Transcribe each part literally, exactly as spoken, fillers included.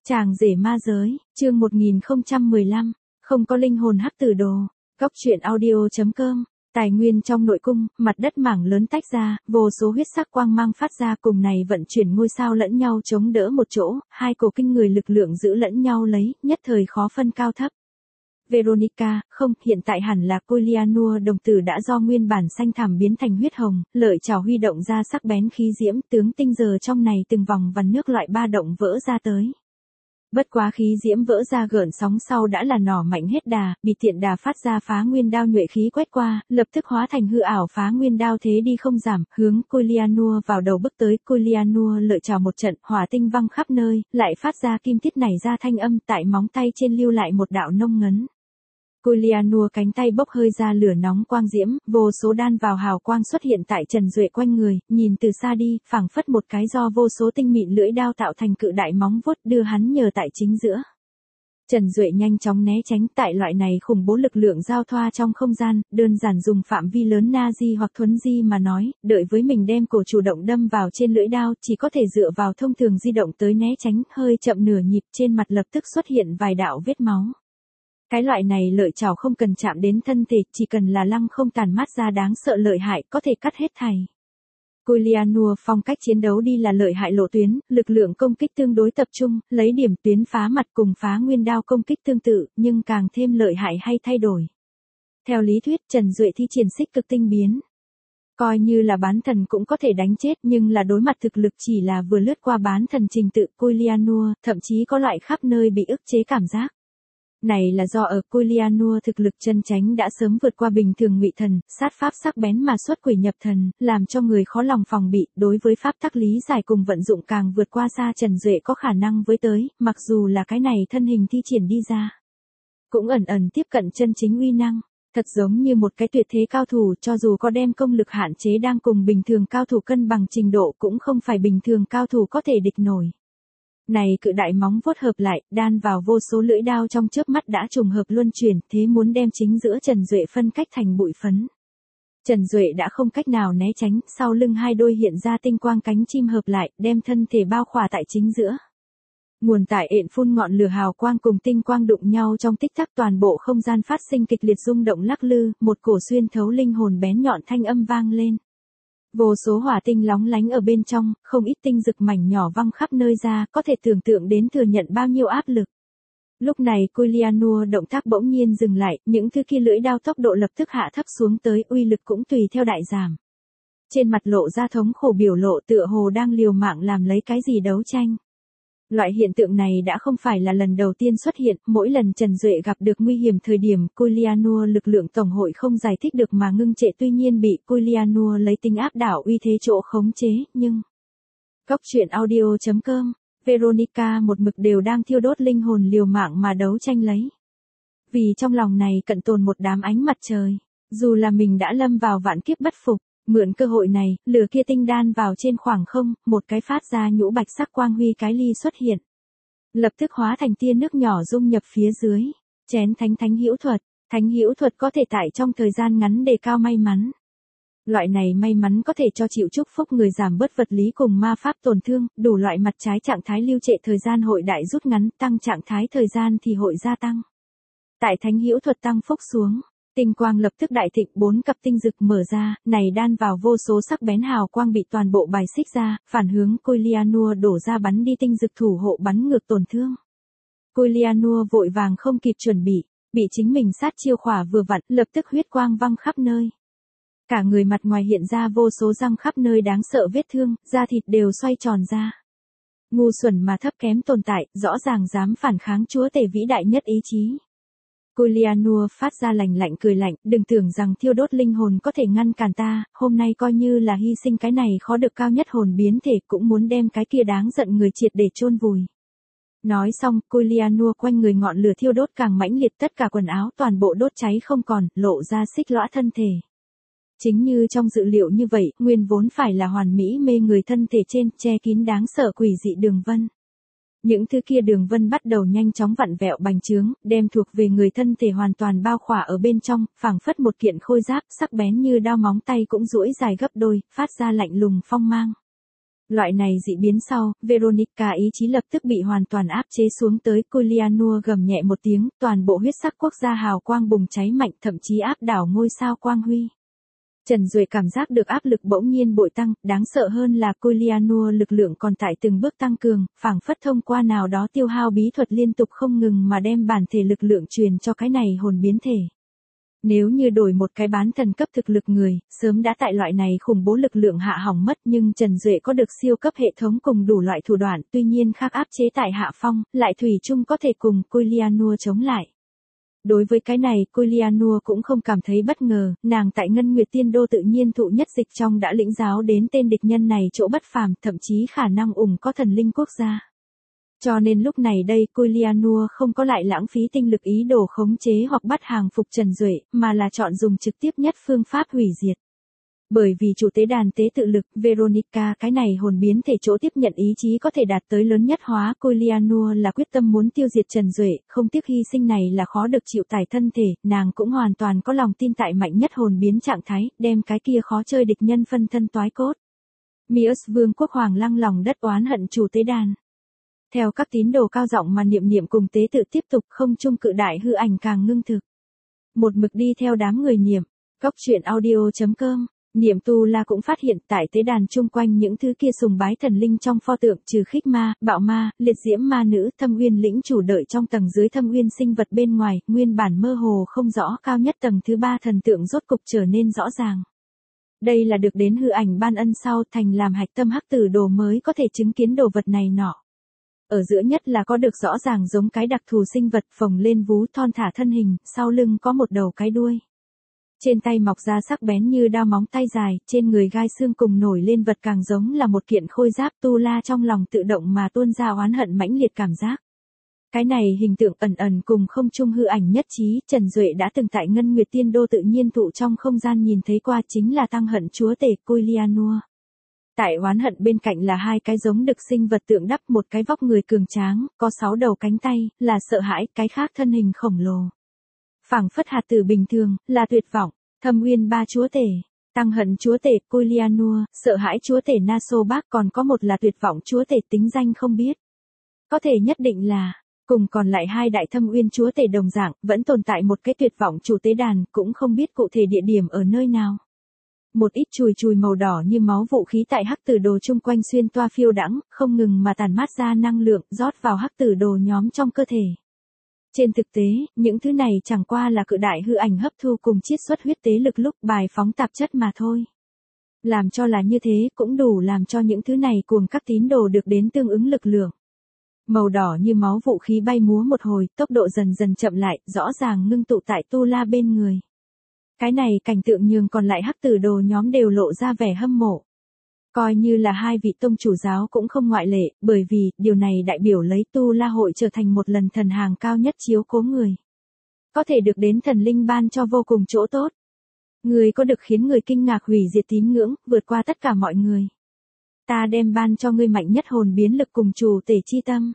Chàng rể ma giới, chương một nghìn không trăm mười lăm, không có linh hồn hắc tử đồ. Góc truyện audio chấm com. Tài nguyên trong nội cung, mặt đất mảng lớn tách ra, vô số huyết sắc quang mang phát ra, cùng này vận chuyển ngôi sao lẫn nhau chống đỡ một chỗ, hai cổ kinh người lực lượng giữ lẫn nhau lấy, nhất thời khó phân cao thấp. Veronica, không, hiện tại hẳn là Coilianua đồng tử đã do nguyên bản xanh thẳm biến thành huyết hồng, lợi chảo huy động ra sắc bén khí diễm, tướng tinh giờ trong này từng vòng vằn nước loại ba động vỡ ra tới. Bất quá khí diễm vỡ ra gợn sóng sau đã là nỏ mạnh hết đà, bị tiện đà phát ra phá nguyên đao nhuệ khí quét qua, lập tức hóa thành hư ảo phá nguyên đao thế đi không giảm, hướng Coilianua vào đầu bước tới. Coilianua lợi chảo một trận, hỏa tinh văng khắp nơi, lại phát ra kim tiết nảy ra thanh âm, tại móng tay trên lưu lại một đạo nông ngấn. Coilianua cánh tay bốc hơi ra lửa nóng quang diễm, vô số đan vào hào quang xuất hiện tại Trần Duệ quanh người, nhìn từ xa đi, phảng phất một cái do vô số tinh mịn lưỡi đao tạo thành cự đại móng vuốt đưa hắn nhờ tại chính giữa. Trần Duệ nhanh chóng né tránh, tại loại này khủng bố lực lượng giao thoa trong không gian, đơn giản dùng phạm vi lớn na di hoặc thuấn di mà nói, đợi với mình đem cổ chủ động đâm vào trên lưỡi đao, chỉ có thể dựa vào thông thường di động tới né tránh, hơi chậm nửa nhịp trên mặt lập tức xuất hiện vài đạo vết máu. Cái loại này lợi chảo không cần chạm đến thân thể, chỉ cần là lăng không tàn mát ra đáng sợ lợi hại, có thể cắt hết thảy. Coilianua phong cách chiến đấu đi là lợi hại lộ tuyến, lực lượng công kích tương đối tập trung, lấy điểm tuyến phá mặt cùng phá nguyên đao công kích tương tự, nhưng càng thêm lợi hại hay thay đổi. Theo lý thuyết, Trần Duệ thi triển xích cực tinh biến. Coi như là bán thần cũng có thể đánh chết, nhưng là đối mặt thực lực chỉ là vừa lướt qua bán thần trình tự. Coilianua thậm chí có loại khắp nơi bị ức chế cảm giác. Này là do ở Coilianua thực lực chân chánh đã sớm vượt qua bình thường ngụy thần, sát pháp sắc bén mà xuất quỷ nhập thần, làm cho người khó lòng phòng bị, đối với pháp tắc lý giải cùng vận dụng càng vượt qua xa Trần Duệ có khả năng với tới, mặc dù là cái này thân hình thi triển đi ra. Cũng ẩn ẩn tiếp cận chân chính uy năng, thật giống như một cái tuyệt thế cao thủ, cho dù có đem công lực hạn chế đang cùng bình thường cao thủ cân bằng trình độ cũng không phải bình thường cao thủ có thể địch nổi. Này cự đại móng vuốt hợp lại, đan vào vô số lưỡi đao trong chớp mắt đã trùng hợp luân chuyển, thế muốn đem chính giữa Trần Duệ phân cách thành bụi phấn. Trần Duệ đã không cách nào né tránh, sau lưng hai đôi hiện ra tinh quang cánh chim hợp lại, đem thân thể bao khỏa tại chính giữa. Nguồn tại ện phun ngọn lửa hào quang cùng tinh quang đụng nhau trong tích tắc, toàn bộ không gian phát sinh kịch liệt rung động lắc lư, một cổ xuyên thấu linh hồn bén nhọn thanh âm vang lên. Vô số hỏa tinh lóng lánh ở bên trong, không ít tinh rực mảnh nhỏ văng khắp nơi ra, có thể tưởng tượng đến thừa nhận bao nhiêu áp lực. Lúc này Coilianua động tác bỗng nhiên dừng lại, những thứ kia lưỡi đao tốc độ lập tức hạ thấp xuống tới, uy lực cũng tùy theo đại giảm. Trên mặt lộ ra thống khổ biểu lộ, tựa hồ đang liều mạng làm lấy cái gì đấu tranh. Loại hiện tượng này đã không phải là lần đầu tiên xuất hiện, mỗi lần Trần Duệ gặp được nguy hiểm thời điểm, Coilianua lực lượng tổng hội không giải thích được mà ngưng trệ, tuy nhiên bị Coilianua lấy tính áp đảo uy thế chỗ khống chế, nhưng... Góc truyện audio chấm com, Veronica một mực đều đang thiêu đốt linh hồn liều mạng mà đấu tranh lấy. Vì trong lòng này cận tồn một đám ánh mặt trời, dù là mình đã lâm vào vạn kiếp bất phục. Mượn cơ hội này, lửa kia tinh đan vào trên khoảng không, một cái phát ra nhũ bạch sắc quang huy cái ly xuất hiện. Lập tức hóa thành tia nước nhỏ dung nhập phía dưới. Chén thánh thánh hữu thuật, thánh hữu thuật có thể tại trong thời gian ngắn đề cao may mắn. Loại này may mắn có thể cho chịu chúc phúc người, giảm bớt vật lý cùng ma pháp tổn thương, đủ loại mặt trái trạng thái lưu trệ thời gian hội đại rút ngắn, tăng trạng thái thời gian thì hội gia tăng. Tại thánh hữu thuật tăng phúc xuống. Tinh quang lập tức đại thịnh, bốn cặp tinh rực mở ra, này đan vào vô số sắc bén hào quang bị toàn bộ bài xích ra, phản hướng Coilianua đổ ra bắn đi tinh rực thủ hộ bắn ngược tổn thương. Coilianua vội vàng không kịp chuẩn bị, bị chính mình sát chiêu khỏa vừa vặn, lập tức huyết quang văng khắp nơi. Cả người mặt ngoài hiện ra vô số răng khắp nơi đáng sợ vết thương, da thịt đều xoay tròn ra. Ngu xuẩn mà thấp kém tồn tại, rõ ràng dám phản kháng chúa tể vĩ đại nhất ý chí. Coilianua phát ra lạnh lạnh cười lạnh, đừng tưởng rằng thiêu đốt linh hồn có thể ngăn cản ta, hôm nay coi như là hy sinh cái này khó được cao nhất hồn biến thể cũng muốn đem cái kia đáng giận người triệt để chôn vùi. Nói xong, Coilianua quanh người ngọn lửa thiêu đốt càng mãnh liệt, tất cả quần áo toàn bộ đốt cháy không còn, lộ ra xích lõa thân thể. Chính như trong dự liệu như vậy, nguyên vốn phải là hoàn mỹ mê người thân thể trên, che kín đáng sợ quỷ dị đường vân. Những thứ kia đường vân bắt đầu nhanh chóng vặn vẹo bành trướng, đem thuộc về người thân thể hoàn toàn bao khỏa ở bên trong, phảng phất một kiện khôi giáp, sắc bén như đao, móng tay cũng duỗi dài gấp đôi, phát ra lạnh lùng phong mang. Loại này dị biến sau, Veronica ý chí lập tức bị hoàn toàn áp chế xuống tới, Kulianua gầm nhẹ một tiếng, toàn bộ huyết sắc quốc gia hào quang bùng cháy mạnh, thậm chí áp đảo ngôi sao quang huy. Trần Duệ cảm giác được áp lực bỗng nhiên bội tăng, đáng sợ hơn là Kulianua lực lượng còn tại từng bước tăng cường, phảng phất thông qua nào đó tiêu hao bí thuật liên tục không ngừng mà đem bản thể lực lượng truyền cho cái này hồn biến thể. Nếu như đổi một cái bán thần cấp thực lực người, sớm đã tại loại này khủng bố lực lượng hạ hỏng mất, nhưng Trần Duệ có được siêu cấp hệ thống cùng đủ loại thủ đoạn, tuy nhiên khác áp chế tại hạ phong, lại thủy chung có thể cùng Kulianua chống lại. Đối với cái này, Kulianua cũng không cảm thấy bất ngờ, nàng tại Ngân Nguyệt Tiên Đô tự nhiên thụ nhất dịch trong đã lĩnh giáo đến tên địch nhân này chỗ bất phàm, thậm chí khả năng ủng có thần linh quốc gia. Cho nên lúc này đây Kulianua không có lại lãng phí tinh lực ý đồ khống chế hoặc bắt hàng phục Trần Duệ, mà là chọn dùng trực tiếp nhất phương pháp hủy diệt. Bởi vì chủ tế đàn tế tự lực, Veronica cái này hồn biến thể chỗ tiếp nhận ý chí có thể đạt tới lớn nhất hóa, Kulianua là quyết tâm muốn tiêu diệt Trần Duệ, không tiếc hy sinh này là khó được chịu tải thân thể, nàng cũng hoàn toàn có lòng tin tại mạnh nhất hồn biến trạng thái, đem cái kia khó chơi địch nhân phân thân toái cốt. Mius Vương quốc hoàng lăng lòng đất oán hận chủ tế đàn. Theo các tín đồ cao giọng mà niệm niệm cùng tế tự tiếp tục, không trung cự đại hư ảnh càng ngưng thực. Một mực đi theo đám người niệm, góc truyện audio chấm com. Niệm Tu La cũng phát hiện tại tế đàn chung quanh những thứ kia sùng bái thần linh trong pho tượng, trừ khích ma, bạo ma, liệt diễm ma nữ, thâm uyên lĩnh chủ đợi trong tầng dưới thâm uyên sinh vật bên ngoài, nguyên bản mơ hồ không rõ cao nhất tầng thứ ba thần tượng rốt cục trở nên rõ ràng. Đây là được đến hư ảnh ban ân sau thành làm hạch tâm hắc tử đồ mới có thể chứng kiến đồ vật này nọ. Ở giữa nhất là có được rõ ràng giống cái đặc thù sinh vật phồng lên vú thon thả thân hình, sau lưng có một đầu cái đuôi. Trên tay mọc ra sắc bén như đao móng tay dài, trên người gai xương cùng nổi lên vật càng giống là một kiện khôi giáp. Tu La trong lòng tự động mà tuôn ra oán hận mãnh liệt cảm giác. Cái này hình tượng ẩn ẩn cùng không trung hư ảnh nhất trí, Trần Duệ đã từng tại Ngân Nguyệt Tiên Đô tự nhiên thụ trong không gian nhìn thấy qua, chính là tăng hận chúa tể Kulianua. Tại oán hận bên cạnh là hai cái giống đực sinh vật tượng đắp, một cái vóc người cường tráng, có sáu đầu cánh tay, là sợ hãi, cái khác thân hình khổng lồ. Phảng phất hạt tử bình thường, là tuyệt vọng. Thâm Uyên ba chúa tể, tăng hận chúa tể Kulianua, sợ hãi chúa tể Naso Bác, còn có một là tuyệt vọng chúa tể tính danh không biết. Có thể nhất định là, cùng còn lại hai đại Thâm Uyên chúa tể đồng dạng, vẫn tồn tại một cái tuyệt vọng chủ tế đàn, cũng không biết cụ thể địa điểm ở nơi nào. Một ít chùi chùi màu đỏ như máu vũ khí tại hắc tử đồ chung quanh xuyên toa phiêu đãng, không ngừng mà tản mát ra năng lượng, rót vào hắc tử đồ nhóm trong cơ thể. Trên thực tế, những thứ này chẳng qua là cự đại hư ảnh hấp thu cùng chiết xuất huyết tế lực lúc bài phóng tạp chất mà thôi. Làm cho là như thế cũng đủ làm cho những thứ này cuồng các tín đồ được đến tương ứng lực lượng. Màu đỏ như máu vũ khí bay múa một hồi, tốc độ dần dần chậm lại, rõ ràng ngưng tụ tại Tu La bên người. Cái này cảnh tượng nhường còn lại hắc tử đồ nhóm đều lộ ra vẻ hâm mộ. Coi như là hai vị tông chủ giáo cũng không ngoại lệ, bởi vì, điều này đại biểu lấy Tu La hội trở thành một lần thần hàng cao nhất chiếu cố người. Có thể được đến thần linh ban cho vô cùng chỗ tốt. Người có được khiến người kinh ngạc hủy diệt tín ngưỡng, vượt qua tất cả mọi người. Ta đem ban cho ngươi mạnh nhất hồn biến lực cùng chủ tể chi tâm.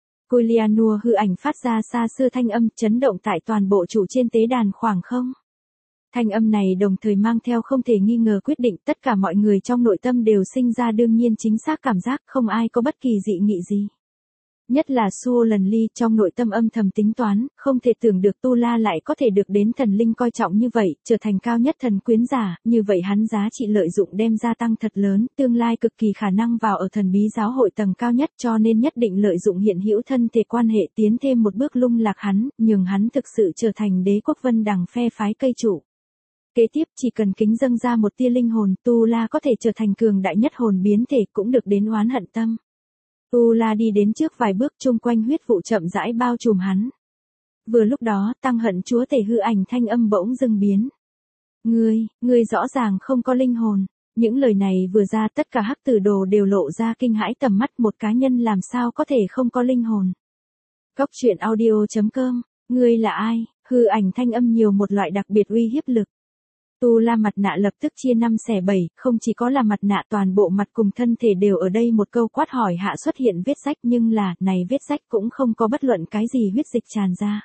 Kulianua hư ảnh phát ra xa xưa thanh âm, chấn động tại toàn bộ trụ trên tế đàn khoảng không. Thanh âm này đồng thời mang theo không thể nghi ngờ quyết định, tất cả mọi người trong nội tâm đều sinh ra đương nhiên chính xác cảm giác, không ai có bất kỳ dị nghị gì. Nhất là Suo Lần Ly trong nội tâm âm thầm tính toán, không thể tưởng được Tu La lại có thể được đến thần linh coi trọng như vậy, trở thành cao nhất thần quyến giả, như vậy hắn giá trị lợi dụng đem gia tăng thật lớn, tương lai cực kỳ khả năng vào ở thần bí giáo hội tầng cao nhất, cho nên nhất định lợi dụng hiện hữu thân thể quan hệ tiến thêm một bước lung lạc hắn, nhường hắn thực sự trở thành đế quốc vân đằng phe phái cây trụ. Kế tiếp chỉ cần kính dâng ra một tia linh hồn, Tu La có thể trở thành cường đại nhất hồn biến thể, cũng được đến oán hận tâm. Tu La đi đến trước vài bước, chung quanh huyết vụ chậm rãi bao trùm hắn. Vừa lúc đó, tăng hận chúa tể hư ảnh thanh âm bỗng dưng biến. Ngươi, ngươi rõ ràng không có linh hồn. Những lời này vừa ra, tất cả hắc tử đồ đều lộ ra kinh hãi tầm mắt, một cá nhân làm sao có thể không có linh hồn. Góc truyện audio chấm com, ngươi là ai? Hư ảnh thanh âm nhiều một loại đặc biệt uy hiếp lực. Tu La mặt nạ lập tức chia năm xẻ bảy, không chỉ có là mặt nạ, toàn bộ mặt cùng thân thể đều ở đây một câu quát hỏi hạ xuất hiện vết rách, nhưng là, này vết rách cũng không có bất luận cái gì huyết dịch tràn ra.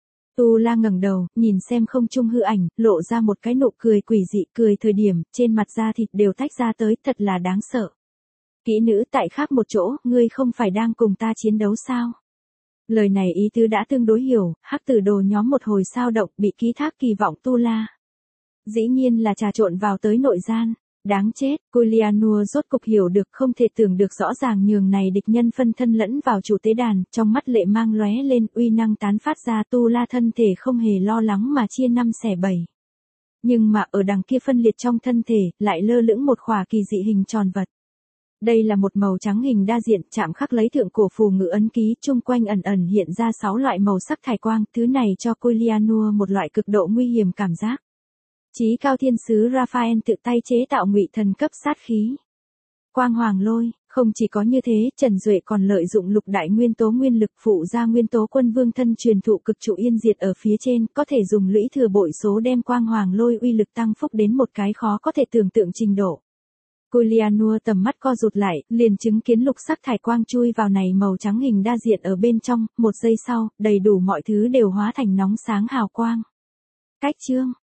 Tu La ngẩng đầu, nhìn xem không trung hư ảnh, lộ ra một cái nụ cười quỷ dị, cười thời điểm, trên mặt da thịt đều tách ra tới, thật là đáng sợ. Kỹ nữ tại khác một chỗ, ngươi không phải đang cùng ta chiến đấu sao? Lời này ý tứ đã tương đối hiểu, hắc tử đồ nhóm một hồi sao động bị ký thác kỳ vọng tu la. Dĩ nhiên là trà trộn vào tới nội gian. Đáng chết, Culianua rốt cục hiểu được không thể tưởng được rõ ràng nhường này địch nhân phân thân lẫn vào chủ tế đàn, trong mắt lệ mang lóe lên uy năng tán phát ra tu la thân thể không hề lo lắng mà chia năm xẻ bảy. Nhưng mà ở đằng kia phân liệt trong thân thể, lại lơ lửng một khỏa kỳ dị hình tròn vật. Đây là một màu trắng hình đa diện chạm khắc lấy thượng cổ phù ngữ ấn ký chung quanh ẩn ẩn hiện ra sáu loại màu sắc thải quang, thứ này cho Culianua một loại cực độ nguy hiểm cảm giác. Chí cao thiên sứ Raphael tự tay chế tạo ngụy thần cấp sát khí. Quang hoàng lôi, không chỉ có như thế, Trần Duệ còn lợi dụng lục đại nguyên tố nguyên lực phụ ra nguyên tố quân vương thân truyền thụ cực trụ yên diệt ở phía trên, có thể dùng lũy thừa bội số đem quang hoàng lôi uy lực tăng phúc đến một cái khó có thể tưởng tượng trình độ. Culianua tầm mắt co rụt lại, liền chứng kiến lục sắc thải quang chui vào này màu trắng hình đa diện ở bên trong, một giây sau, đầy đủ mọi thứ đều hóa thành nóng sáng hào quang. Cách chương